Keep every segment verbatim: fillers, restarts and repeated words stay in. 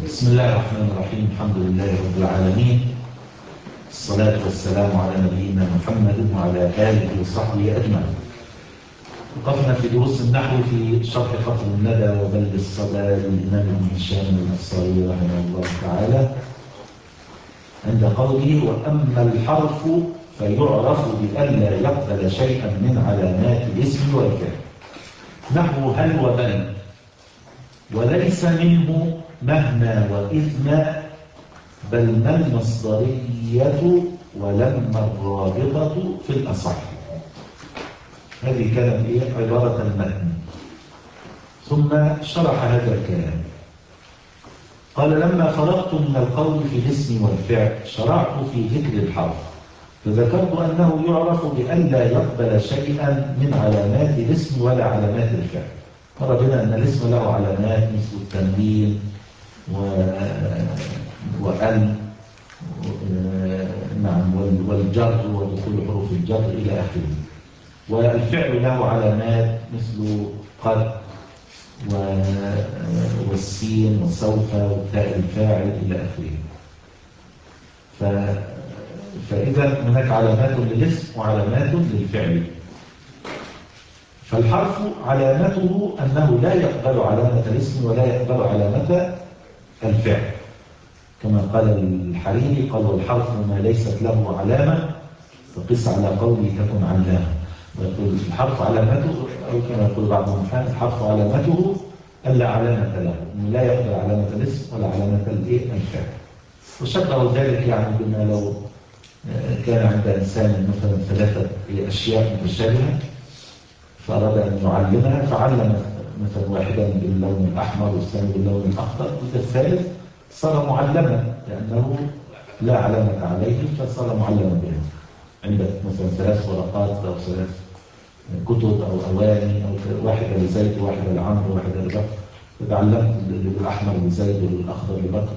بسم الله الرحمن الرحيم. الحمد لله رب العالمين، الصلاة والسلام على نبينا محمد وعلى آله وصحبه أجمعين. وقفنا في دروس النحو في شرح خطر الندى وبل الصدى للإمام ابن هشام الأنصاري رحمه الله تعالى عند قوله: وأما الحرف فيعرف بألا يقبل شيئا من علامات الاسم والفعل، نحو هل وبل، وليس منه مهما وإذما، بل ما المصدرية ولما الرابطة في الأصح. هذه كانت إيه؟ عبارة المتن. ثم شرح هذا الكلام. قال: لما فرغت من القول في الاسم والفعل شرعت في ذكر الحرف، فذكرت أنه يعرف بألا يقبل شيئا من علامات الاسم ولا علامات الفعل. مر بنا أن الاسم له علامات مثل التنوين و... وأل نعم والجر ودخول حروف الجر إلى آخره. والفعل له علامات مثل قد والسين وسوف وتاء الفاعل إلى آخره. ف... فإذا هناك علامات للاسم وعلامات للفعل. فالحرف علامته أنه لا يقبل علامة الاسم ولا يقبل علامة الفعل، كما قال الحريري: قال: والحرف ما ليست له علامة فقس على قولي تكن علامة. ويقول الحرف علامته، أو كما يقول بعض المحامين: الحرف علامته ألا علامة له، أنه لا يقبل علامة الاسم ولا علامة الفعل. وشبه ذلك يعني بما لو كان عند إنسان مثلا ثلاثة أشياء متشابهة فأراد أن يعلمها، فعلم مثلا واحدا باللون الأحمر والثاني باللون الأخضر، والثالث صار معلما لأنه لا علامة عليه فصار معلما به. عندك مثلا ثلاث ورقات أو ثلاث كتب أو أواني، أو واحدة لزيد وواحدة لعمرو وواحدة لبكر، فتعلمت بالأحمر لزيد والأخضر لبكر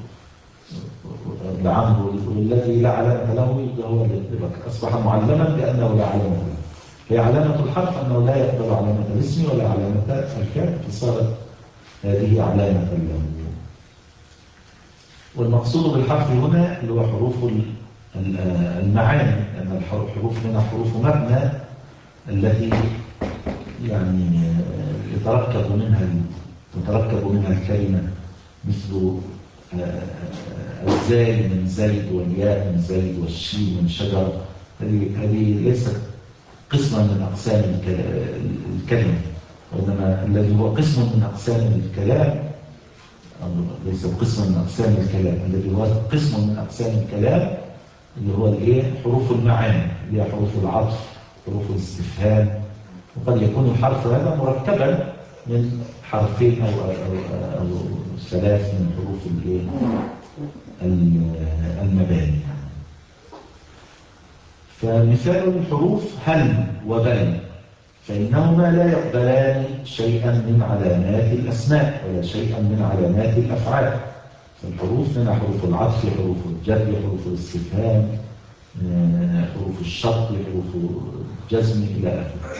لعمرو، والذي لا علامة له هو لبكر، أصبح معلما لأنه لا علامة له. هي علامة الحرف أنه لا يقبل علامة الاسم ولا علامة الفعل، فصارت هذه علامة له. والمقصود بالحرف هنا اللي هو حروف المعاني، لأن الحروف منها حروف مبنى التي يعني يتركب منها يتركب منها الكلمة، مثل الزاي من زيد والياء من زيد والشين من شجر. هذه ليست قسما من أقسام الكلمة، وإنما الذي هو قسم من أقسام الكلام، ليس قسما من أقسام الكلام، الذي هو قسم من أقسام الكلام اللي هو الايه؟ حروف المعاني، اللي هي حروف العطف، حروف الاستفهام. وقد يكون الحرف هذا مركبا من حرفين أو, أو, أو, أو ثلاث من حروف الايه؟ المباني. فمثال الحروف هل وبل، فإنهما لا يقبلان شيئا من علامات الأسماء ولا شيئا من علامات الأفعال. فالحروف منها حروف العطف، حروف الجر، حروف الاستفهام، حروف الشرط، حروف الجزم إلى آخره.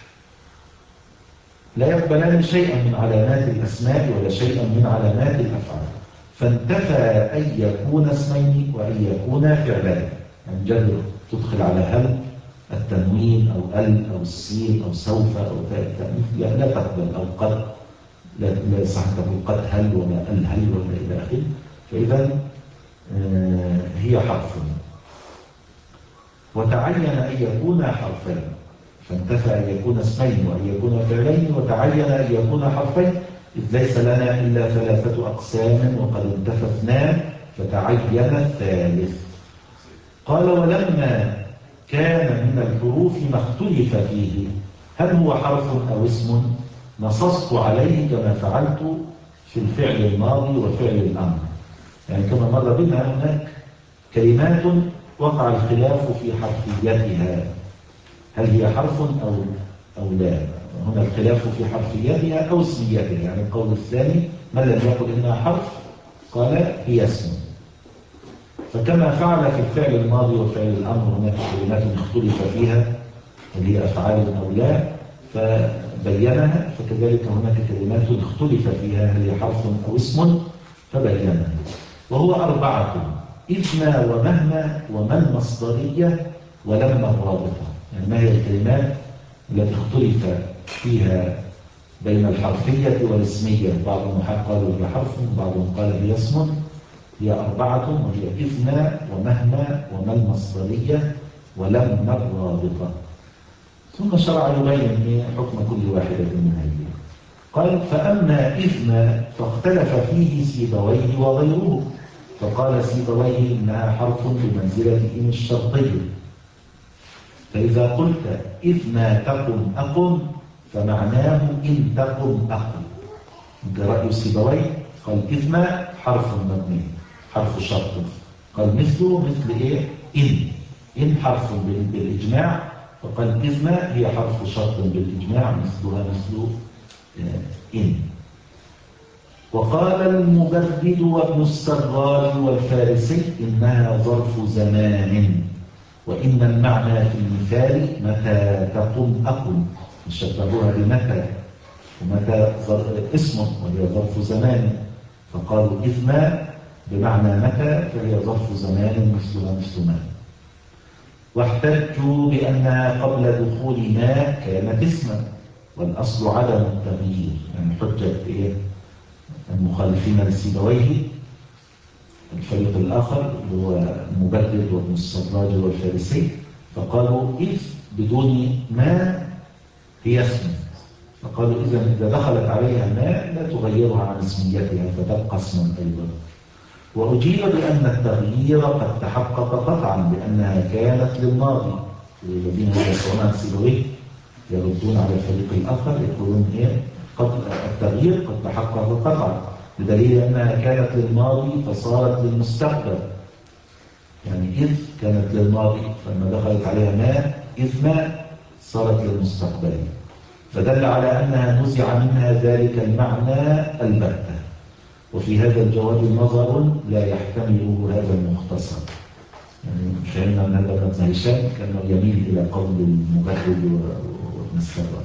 لا يقبلان شيئا من علامات الأسماء ولا شيئا من علامات الأفعال، فانتفى أن يكون اسمين وأن يكون فعلين. يعني جر تدخل على هل التنوين أو ال أو السين أو سوف أو تاء التأنيث لا تقبل، أو قد لا لا يصح أن تقول قد هل ولا ال هل ولا إلى آخره. فإذا آه هي حرف. وتعين أن يكون حرفين، فانتفى أن يكون اسمين وأن يكون فعلين، وتعين أن يكون حرفين، إذ ليس لنا إلا ثلاثة أقسام وقد انتفى اثنان فتعين الثالث. قال: ولما كان من الحروف ما اختلف فيه هل هو حرف أو اسم نصصت عليه كما فعلت في الفعل الماضي وفعل الأمر. يعني كما مر بنا هناك كلمات وقع الخلاف في حرفيتها، هل هي حرف أو أو لا. هنا الخلاف في حرفيتها أو اسميتها. يعني القول الثاني: من لم يقل إنها حرف قال هي اسم. فكما فعل في الفعل الماضي وفعل الأمر هناك كلمات اختلف فيها هل هي أفعال أو لا فبينها، فكذلك هناك كلمات اختلف فيها هل هي حرف أو اسم فبين وهو أربعة: إذما ومهما وما المصدرية ولما الرابطة. يعني ما هي الكلمات التي اختلف فيها بين الحرفية والاسمية؟ بعض النحاة قالوا هي حرف، بعضهم قال هي اسم. هي أربعة، وهي إذما ومهما وما المصدرية ولما الرابطة. ثم شرع يبين حكم كل واحدة من هذه. قال: فأما إذما فاختلف فيه سيبويه وغيره، فقال سيبويه إنها حرف بمنزلة إن الشرطية، فإذا قلت إذما تقم أقم فمعناه إن تقم أقم. ده رأي سيبويه، قال إذما حرف مبني حرف شرط، قال مثله مثل إيه؟ إن إن حرف بالإجماع، فقال إذما هي حرف شرط بالإجماع مثلها مثل إن. وقال المبرد وابن السراج والفارسي إنها ظرف زمان، وإن المعنى في المثال متى تقم أقم، شبهوها بمتى، ومتى اسم وهي ظرف زمان، فقالوا إذما بمعنى متى فهي ظرف زمان مثلها مثل ما. واحتجوا بأنها قبل دخول ما كانت اسما، والأصل عدم التغيير. يعني حجة إيه؟ المخالفين لسيبويه الفريق الآخر اللي هو المبرد وابن السراج والفارسي، فقالوا إذ بدون ما هي اسم، فقالوا إذا إذا دخلت عليها ما لا تغيرها عن اسميتها فتبقى اسما أيضا. وأجيب بأن التغيير قد تحقق قطعا بأنها كانت للماضي. الذين يدافعون عن سيبويه يردون على الفريق الآخر يقولون إيه؟ قد التغيير قد تحقق قطعا بدليل أنها كانت للماضي فصارت للمستقبل. يعني إذ كانت للماضي، فلما دخلت عليها ما إذ ما صارت للمستقبل، فدل على أنها نزع منها ذلك المعنى البتة. وفي هذا الجواب نظر لا يحتمله هذا المختصر. يعني فهمنا أن هذا ابن هشام كان يميل إلى قول المبرد وابن السراج.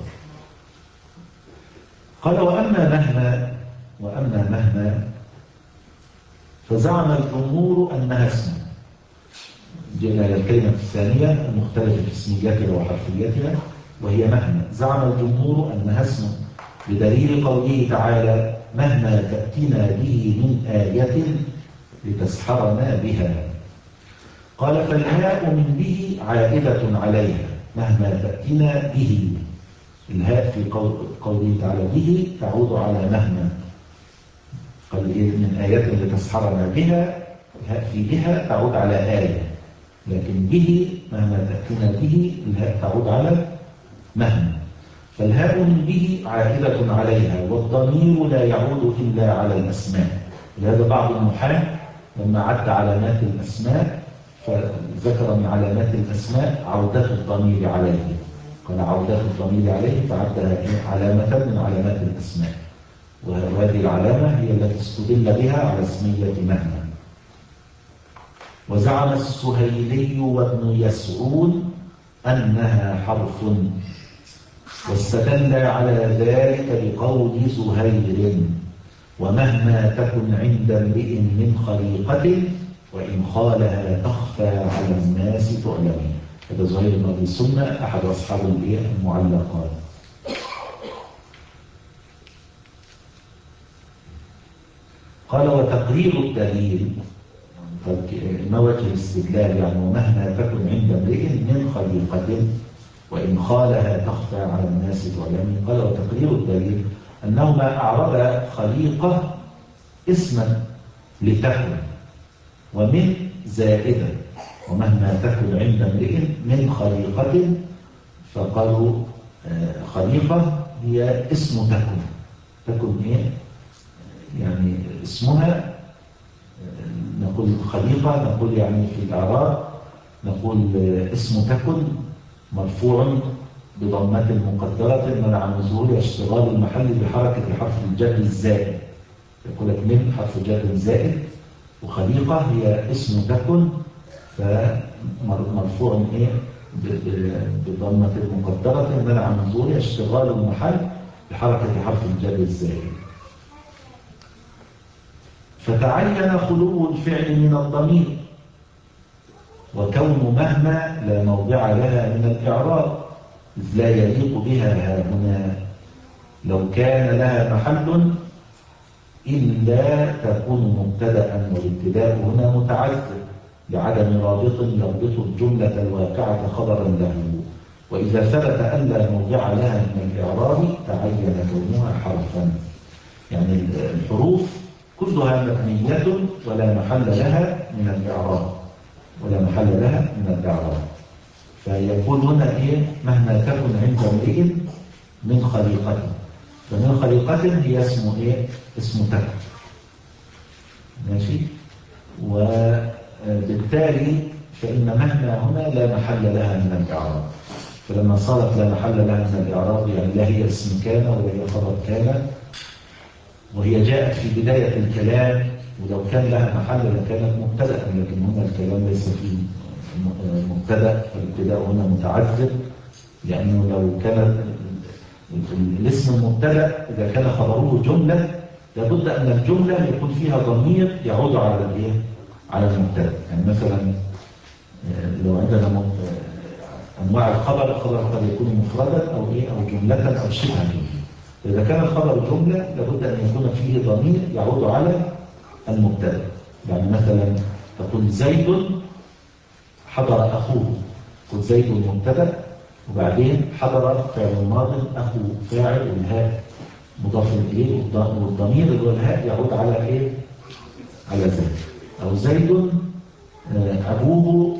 قال: وأما مهما وأما مهما فزعم الجمهور أنها اسم. جئنا إلى الكلمة الثانية المختلفة في اسميتها وحرفيتها، وهي مهما. زعم الجمهور أنها اسم بدليل قوله تعالى: مهما تأتنا به من آية لتسحرنا بها. قال: فالهاء من به عائدة عليها، مهما تأتنا به. الهاء في قوله تعالى به تعود على مهما. قال من آيات لتسحرنا بها، الهاء في بها تعود على آية، لكن به مهما تأتينا به الهاء تعود على مهما. فالهاء من به عائدة عليها، والضمير لا يعود إلا على الأسماء. لهذا بعض النحاة لما عد علامات الأسماء فذكر من علامات الأسماء عودة الضمير عليه، قال عودة الضمير عليه فعدها علامة من علامات الأسماء، وهذه العلامة هي التي استدل بها على اسمية مهما. وزعم السهيلي وابن يسعود أنها حرف، واستدل على ذلك بقول زهير: ومهما تكن عند امرئ من خليقة وإن خالها تخفى على الناس تعلم. هذا زهير بن أبي سنة أحد أصحاب المعلقات. قال: وتقرير الدليل، ما وجه الاستدلال؟ يعني ومهما تكن عند امرئ من خليقة وإن خالها تخفى على الناس تعلم. قال: وتقرير الدليل أنهما أعرب خليقة اسما لتكن، ومن زائدة، ومهما تكن عند امرئ من خليقة، فقالوا خليقة هي اسم تكن. تكن ايه؟ يعني اسمها، نقول خليقة، نقول يعني في الإعراب نقول اسم تكن مرفوع بضمة مقدرة منع من ظهور اشتغال المحل بحركة حرف الجر الزائد. يقول لك من حرف جر زائد، وخليقة هي اسم تكن فمرفوع ايه بضمة مقدرة منع من ظهور اشتغال المحل بحركة حرف الجر الزائد. فتعين خلو الفعل من الضمير، وكون مهما لا موضع لها من الإعراب، إذ لا يليق بها ها هنا. لو كان لها محل إلا تكون مبتدأ، والابتداء هنا متعذر لعدم رابط يربط الجملة الواقعة خبرا له. وإذا ثبت أن لا موضع لها من الإعراب تعين كونها حرفا. يعني الحروف كلها مبنية ولا محل لها من الإعراب، ولا محل لها من الإعراب. فيقول هنا إيه؟ مهما تكن عند امرئ من خليقة. فمن خليقة هي اسم إيه؟ اسم تكن. ماشي؟ وبالتالي فإن مهما هنا لا محل لها من الإعراب. فلما صارت لا محل لها من الإعراب يعني لا هي اسم كان ولا هي خبر كان، وهي جاءت في بداية الكلام، ولو كان لها محل لكانت مبتدأ، لكن هنا الكلام ليس فيه مبتدأ، فالابتداء هنا متعذر، لأنه لو كان الاسم المبتدأ إذا كان خبره جملة لابد أن الجملة يكون فيها ضمير يعود على الإيه؟ على المبتدأ. يعني مثلا لو عندنا أنواع الخبر، الخبر قد يكون مفردا أو إيه أو جملة أو شبه جملة. إذا كان الخبر جملة لابد أن يكون فيه ضمير يعود على المبتدأ. يعني مثلا تقول زيد حضر أخوه، قل زيد مبتدأ وبعدين حضر فعل ماض أخو فاعل والهاء مضاف إليه، والضمير اللي هو الهاء يعود على إيه؟ على زيد. أو زيد أبوه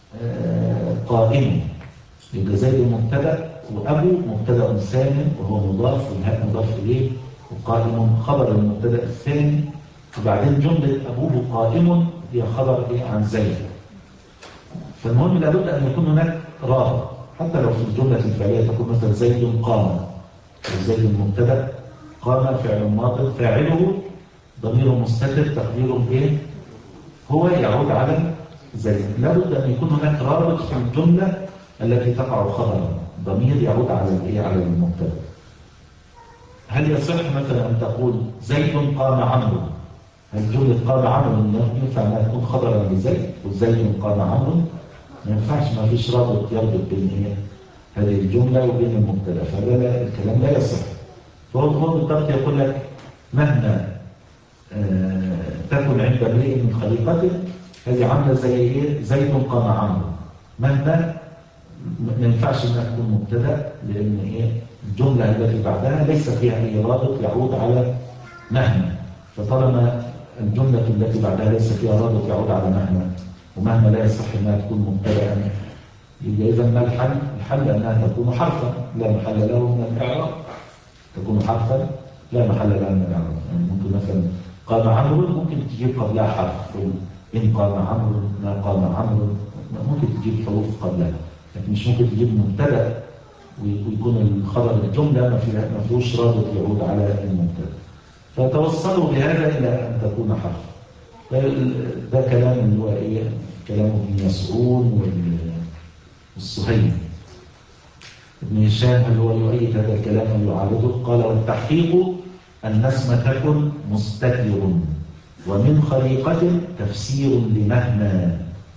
قائم، يبقى زيد مبتدأ وأبو مبتدأ ثاني وهو مضاف والهاء مضاف إليه، وقائم خبر المبتدأ الثاني، وبعدين جملة أبوه قائم هي خبر إيه عن زيد. فالمهم لابد أن يكون هناك رابط، حتى لو في الجملة الفعلية تقول مثلا زيد قام، زيد مبتدأ قام فعل ماض فاعله ضمير مستتر تقديره إيه؟ هو يعود على زيد. لابد أن يكون هناك رابط في الجملة التي تقع خبرا، ضمير يعود على الإيه؟ على المبتدأ. هل يصح مثلا أن تقول زيد قام عمرو؟ هل جملة قام عمرو ينفع أنها تكون خبرا لزيد؟ وزيد قام عمرو ما ينفعش، ما فيش رابط يربط بين إيه؟ هذه الجملة وبين المبتدأ، فهذا الكلام لا يصح. فهو هو بالضبط يقول لك مهما آه تكن عند امرئ من خليقته، هذه عامله زي ايه؟ زيد قام عمرو. مهما ما ينفعش انها تكون مبتدا، لان ايه؟ الجمله التي بعدها ليس فيها اي رابط يعود على مهما. فطالما الجمله التي بعدها ليس فيها رابط يعود على مهما، ومهما لا يصح انها تكون مبتدا، يبقى اذا ما الحل؟ الحل انها تكون حرفا لا محل له من الاعراب. تكون حرفا لا محل لها من الاعراب. يعني ممكن مثلا قام عمرو ممكن تجيب قبلها حرف، ان قام عمرو ما قام عمرو، ممكن تجيب حروف قبلها، لكن مش ممكن تجيب مبتدا ويكون الخبر الجمله ما فيها ما فيهوش رابط يعود على المبتدا. فتوصلوا بهذا الى ان تكون حرف. ده كلام اللي هو ايه؟ كلام ابن مسعود والصهيب. ابن هشام اللي هو يؤيد هذا الكلام ويعارضه، قال والتحقيق أن اسم تكن مستتر، ومن خليقة تفسير لمهما،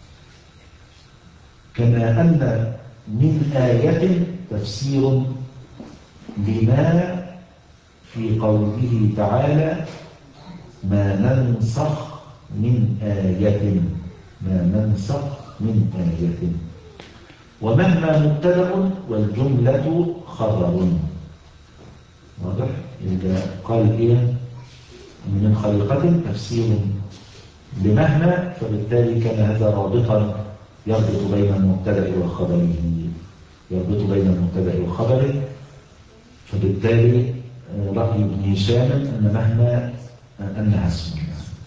كما أن من آية تفسير لما في قوله تعالى ما ننسخ من آية، ما ننسخ من آية. ومهما مبتدأ والجملة خبر. واضح؟ إذا قال إيه؟ من خليقة تفسير لمهما، فبالتالي كان هذا رابطا يربط بين المبتدأ وخبره، يربط بين المبتدأ وخبره. فبالتالي رأي ابن هشام أن مهما أنها اسم.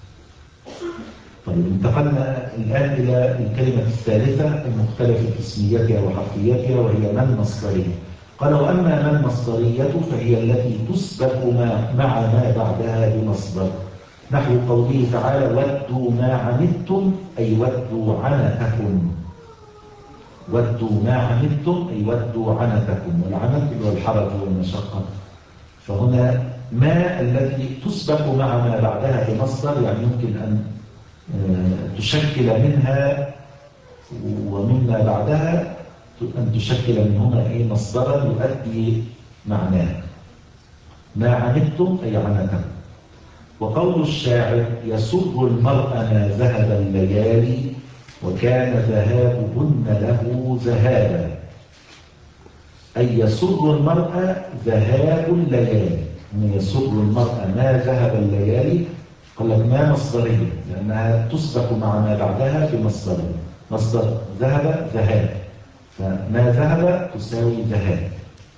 طيب انتقلنا الآن إلى الكلمة الثالثة المختلفة في اسميتها وحرفيتها، وهي من مصدرية. قال وأما من مصدرية فهي التي تسبق مع ما بعدها بمصدر، نحو قوله تعالى ودوا ما عنتم أي ودوا عنتكم، ودوا ما عنتم أي ودوا عنتكم، والعنت هو الحرج والمشقة. فهنا ما التي تسبق مع ما بعدها بمصدر، يعني يمكن أن تشكل منها ومما بعدها أن تشكل منهما إيه مصدرا يؤدي معناه. ما عنتم أي عنتم. وقول الشاعر يسر المرء ما ذهب الليالي وكان ذهابهن له ذهابا، أي يسر المرء ذهاب الليالي. يسر المرء ما ذهب الليالي قال لك ما مصدرية لأنها تسبق مع ما بعدها بمصدر. مصدر ذهب ذهاب، فما ذهب تساوي ذهاب.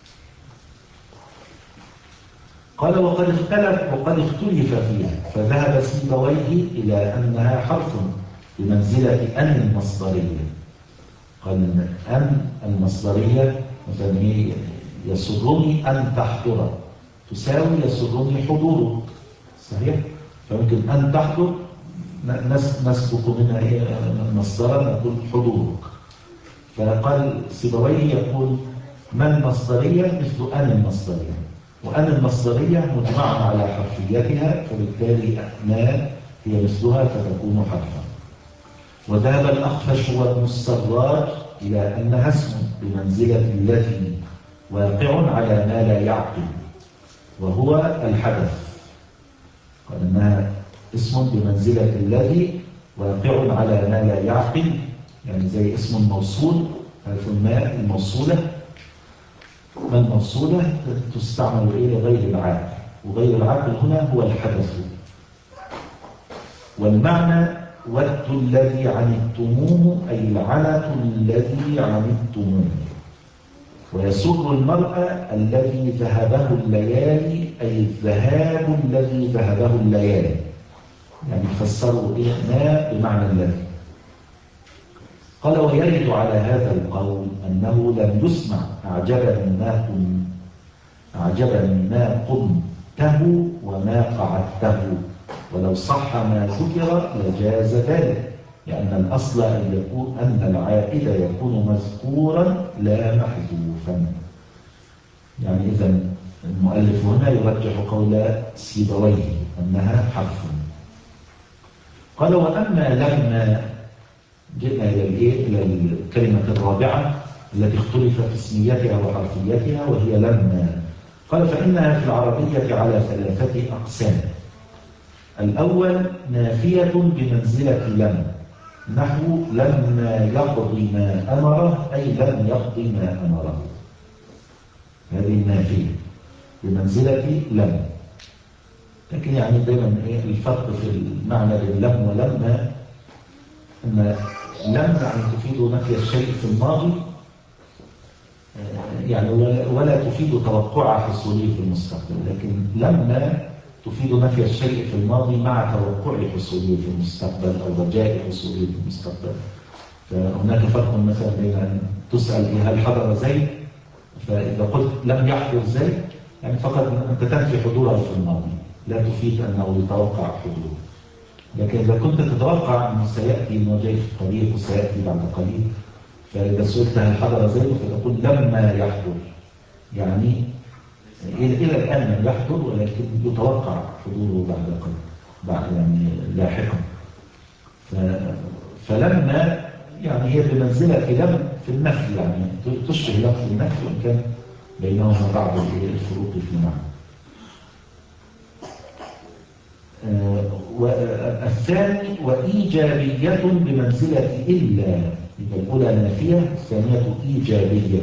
قال وقد اختلف وقد اختلف فيها، فذهب سيبويه إلى أنها حرف بمنزلة أن المصدرية. قال أن المصدرية مثلا يسرني أن تحضر تساوي يسرني حضورك، صحيح؟ فممكن أن تحضر نسبق منها هي مصدرا نقول حضورك. فقال سيبويه يقول ما المصدرية مثل أن المصدرية، وأن المصدرية مجمع على حرفيتها، فبالتالي ما هي مثلها فتكون حرفا. وذهب الأخفش وابن السراج إلى أنها اسم بمنزلة الذي واقع على ما لا يعقل وهو الحدث. قال أنها اسم بمنزلة الذي واقع على ما لا يعقل، يعني زي اسم الموصول. عارف الماء الموصولة، ما الموصولة تستعمل إيه لغير العاقل، وغير العاقل هنا هو الحدث. والمعنى ود الذي عنتموه أي العنة الذي عنتموه. ويسر المرء الذي ذهبه الليالي أي الذهاب الذي ذهبه الليالي، يعني فسروا إيه ما بمعنى الذي. قال ويرد على هذا القول أنه لم يسمع أعجبني ما قم أعجبني ما قمته وما قعدته، ولو صح ما ذكر لجاز ذلك، لأن الأصل أن يكون أن العائد يكون مذكورا لا محذوفا. يعني إذا المؤلف هنا يرجح قول سيبويه أنها حرف. قال وأما لما جئنا إلى الكلمة الرابعة التي اختلف في اسميتها وحرفيتها وهي لما، قال فإنها في العربية على ثلاثة أقسام. الأول نافية بمنزلة لم، نحو لما يقضي ما أمره أي لم يقضي ما أمره، هذه النافية بمنزلة لم. لكن يعني دائما الفرق في المعنى بين لم ولما أن لم يعني تفيد نفي الشيء في الماضي، يعني ولا تفيد توقع حصوله في المستقبل، لكن لما تفيد نفي الشيء في الماضي مع توقع حصوله في المستقبل أو رجاء حصوله في المستقبل. فهناك فرق مثلا بين أن تسأل هل حضر زيد، فإذا قلت لم يحضر زيد يعني فقط أنت تنفي حضوره في الماضي، لا تفيد أنه يتوقع حضوره. لكن إذا كنت تتوقع أنه سيأتي أنه جاي في قليل وسيأتي بعد قليل، فإذا سئلت هل حضر زيد فتقول لما يحضر، يعني إلى الآن لم يحضر ولكن يتوقع حضوره بعد قليل بعد يعني لاحقا. فلما يعني هي بمنزلة لم في النفي، يعني تشبه لم في النفي وإن كان بينهما بعض الفروق في المعنى. والثاني وإيجابية بمنزلة إلا، يبقى الأولى نافية الثانية إيجابية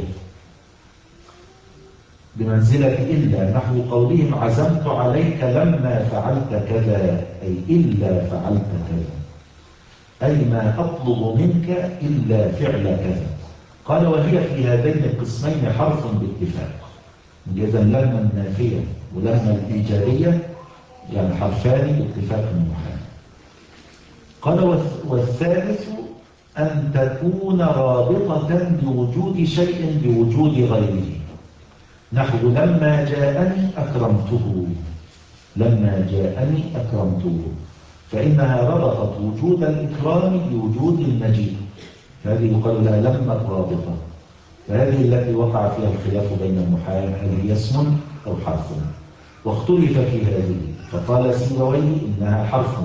بمنزلة إلا، نحو قولهم عزمت عليك لما فعلت كذا أي إلا فعلت كذا، أي ما أطلب منك إلا فعل كذا. قال وهي في هذين القسمين حرف باتفاق. إذا لما النافية ولما الإيجابية يعني حرفان باتفاق النحاة. قال والثالث أن تكون رابطة بوجود شيء بوجود غيره، نحو لما جاءني أكرمته، لما جاءني أكرمته، فإنها ربطت وجود الإكرام بوجود المجيء، هذه يقال لها لما الرابطة. فهذه التي وقع فيها الخلاف بين النحاة هل هي اسم أو حرف. واختلف في هذه، فقال سيبويه إنها حرف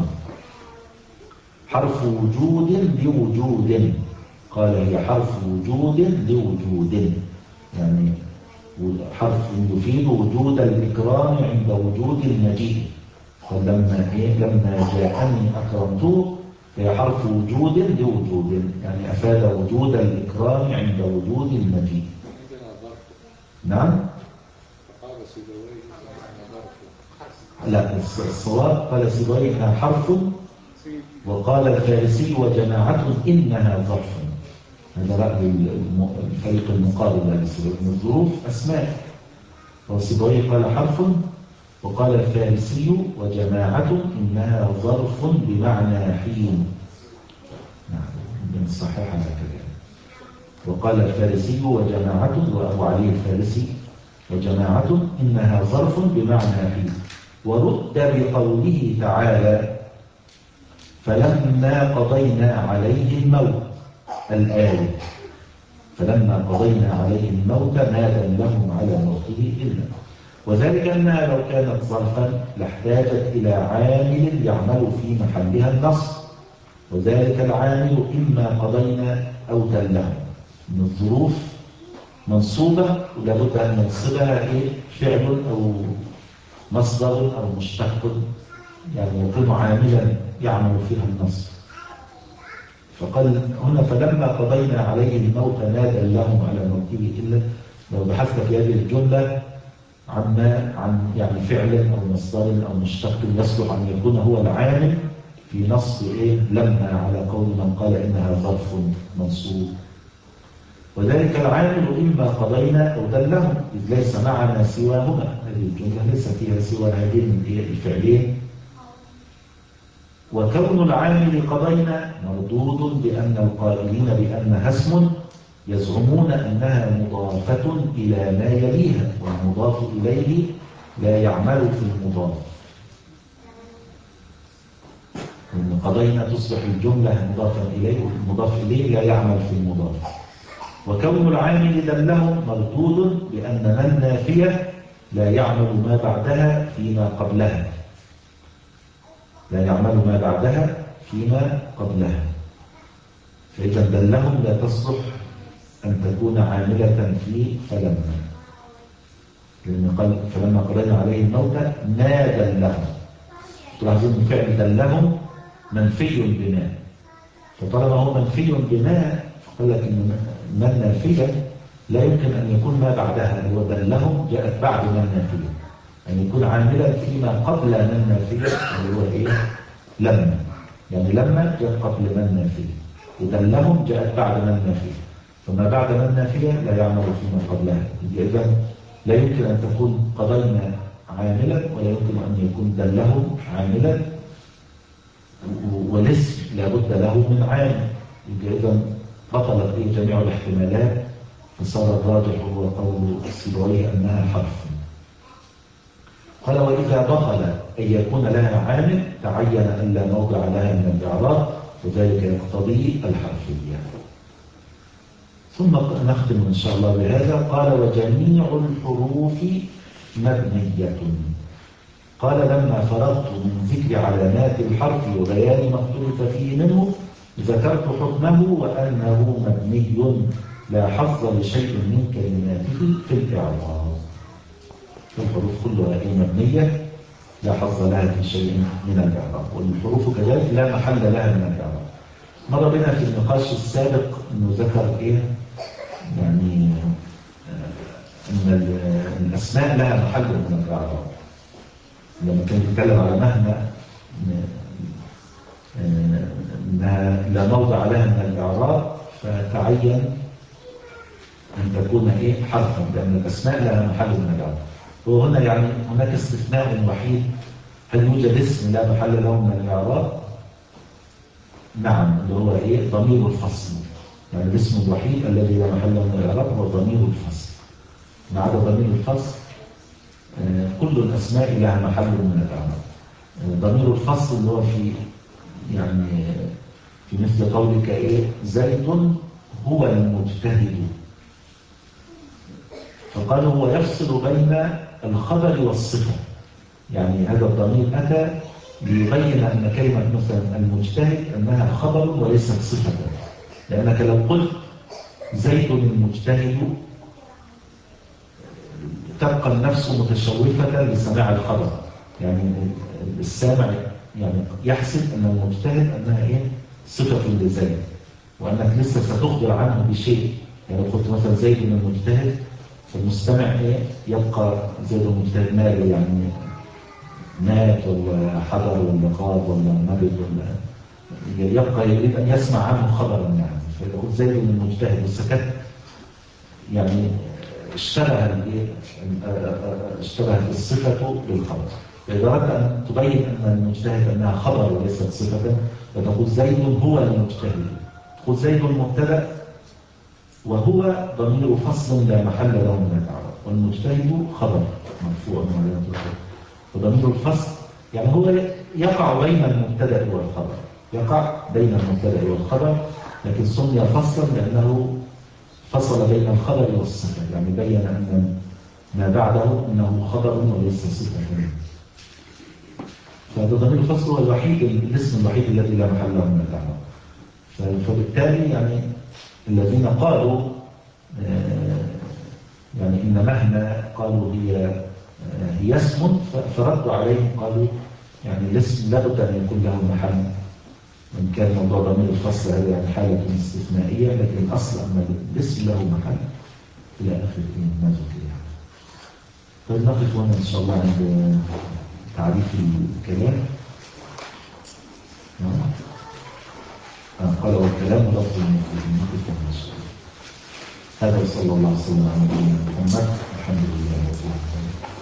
حرف وجود لوجود. قال هي حرف وجود لوجود، يعني حرف يفيد وجود الإكرام عند وجود المجيء. فلما إيه لما جاءني أكرمته هي حرف وجود لوجود، يعني أفاد وجود الإكرام عند وجود المجيء. نعم. لا، الصواب قال سيبويه إنها حرف، وقال الفارسي وجماعة إنها ظرف. هذا رأي الفريق المقابل لسيبويه، من الظروف أسماء. وسيبويه قال حرف، وقال الفارسي وجماعة إنها ظرف بمعنى حين. نعم، صحيح على كلام. وقال الفارسي وجماعة، وأبو علي الفارسي وجماعة إنها ظرف بمعنى حين. ورد بقوله تعالى فلما قضينا عليه الموت الآية، فلما قضينا عليه الموت ما دلهم على موته إلا، وذلك أنها لو كانت ظرفا لاحتاجت إلى عامل يعمل في محلها النصب، وذلك العامل إما قضينا أو دلهم. من الظروف منصوبة ولابد أن ننصبها إيه؟ فعل أو مصدر أو مشتق، يعني يكون عاملا يعمل فيها النصب. فقال هنا فلما قضينا عليه الموت ما دلهم على موته إلا، لو بحثت في هذه الجملة عما عن يعني فعل أو مصدر أو مشتق يصلح أن يكون هو العامل في نصب إيه لما، على قول من قال إنها ظرف منصوب. وذلك العامل إما قضينا أو دلهم، إذ ليس معنا سواهما. هذه الجملة ليس فيها سوى هذين الفعلين. وكون العامل قضينا مردود بأن القائلين بأنها اسم يزعمون أنها مضافة إلى ما يليها، والمضاف إليه لا يعمل في المضاف. إن قضينا تصبح الجملة مضافا إليه، والمضاف إليه لا يعمل في المضاف. وكون العامل دلهم مردود بأن من نافية لا يعمل ما بعدها فيما قبلها، لا يعمل ما بعدها فيما قبلها. فإذا دلهم لا تصلح أن تكون عاملة في فلما، لأن قال فلما قضينا عليه الموت ما دلهم. تلاحظون فعل دلهم منفي بما، فطالما هو منفي بما فقال لك إن من نافية لا يمكن أن يكون ما بعدها. هو دلهم جاءت بعد من نافية، أن يكون عاملا فيما قبل من نافية، اللي هو إيه لما، يعني لما جاءت قبل من نافية، ودلهم جاءت بعد من نافية، فما بعد من نافية لا يعمل فيما قبلها. إذن لا يمكن أن تكون قضينا عاملا، ولا يمكن أن يكون دلهم عاملا، والاسم لابد له من عامل. إذن بطلت إيه جميع الاحتمالات، فصار الراجح هو قول سيبويه أنها حرف. قال وإذا بطل أن يكون لها عامل تعين أن لا موضع لها من الإعراب، وذلك يقتضي الحرفية. ثم نختم إن شاء الله بهذا. قال وجميع الحروف مبنية. قال لما فرغت من ذكر علامات الحرف وبيان ما اختلف فيه منه ذكرت حكمه وأنه مبني لا حظ لشيء من كلماته في الإعراب. الحروف كلها مبنية لا حظ لها في شيء من الإعراب، والحروف كذلك لا محل لها من الإعراب. مر بنا في النقاش السابق أنه ذكر إيه يعني أن الأسماء لها محل من الإعراب، لما كان يتكلم على مهما أنها لا موضع لها من الإعراب فتعين أن تكون إيه حرفا، لأن الأسماء لها محل من الإعراب. وهنا يعني هناك استثناء وحيد، هل يوجد اسم لا محل له من الإعراب؟ نعم، اللي هو إيه ضمير الفصل. يعني الاسم الوحيد الذي لا محل له من الإعراب هو ضمير الفصل. ما عدا ضمير الفصل كل الأسماء لها محل من الإعراب. ضمير الفصل اللي هو في يعني في مثل قولك إيه زيد هو المجتهد، فقالوا هو يفصل بين الخبر والصفة. يعني هذا الضمير أتى ليبين أن كلمة مثلا المجتهد أنها خبر وليست صفة، لأنك لو قلت زيد المجتهد تبقى النفس متشوفة لسماع الخبر، يعني السامع يعني يحسب أن المجتهد أنها إيه؟ صفة لزيد، وأنك لسه ستخبر عنه بشيء. يعني لو قلت مثلا زيد المجتهد فالمستمع إيه؟ يبقى زيد المجتهد ماله، يعني مات ولا حضر ولا غاب ولا مرض، ولا يبقى يريد أن يسمع عنه خبرا. يعني فإذا قلت زيد المجتهد وسكت يعني اشتبه اشتبهت الصفة بالخبر. فإذا أردت أن تبين أن المجتهد أنها خبر وليست صفة فتقول زيد هو المجتهد. تقول زيد مبتدأ وهو ضمير فصل لا محل له من الإعراب، والمجتهد خبر مرفوع وعلامة الرفع. وضمير الفصل يعني هو يقع بين المبتدأ والخبر، يقع بين المبتدأ والخبر، لكن سمي فصلا لأنه فصل بين الخبر والصفة، يعني بين أن ما بعده أنه خبر وليس صفة. فهذا ضمير الفصل هو الوحيد، الاسم الوحيد الذي لا محل له من الإعراب. فبالتالي يعني الذين قالوا يعني إن مهما قالوا هي هي اسم، فردوا عليهم قالوا يعني الاسم لابد أن يكون له محل، وإن كان موضوع ضمير الفصل هذا يعني حالة استثنائية، لكن الأصل أن الاسم له محل إلى آخر ما ذكر. يعني طيب نقف هنا إن شاء الله عند تعريف الكلام. قال والكلام لفظ المفيد نقف هذا. وصلى الله وسلم على نبينا محمد. الحمد لله رب العالمين.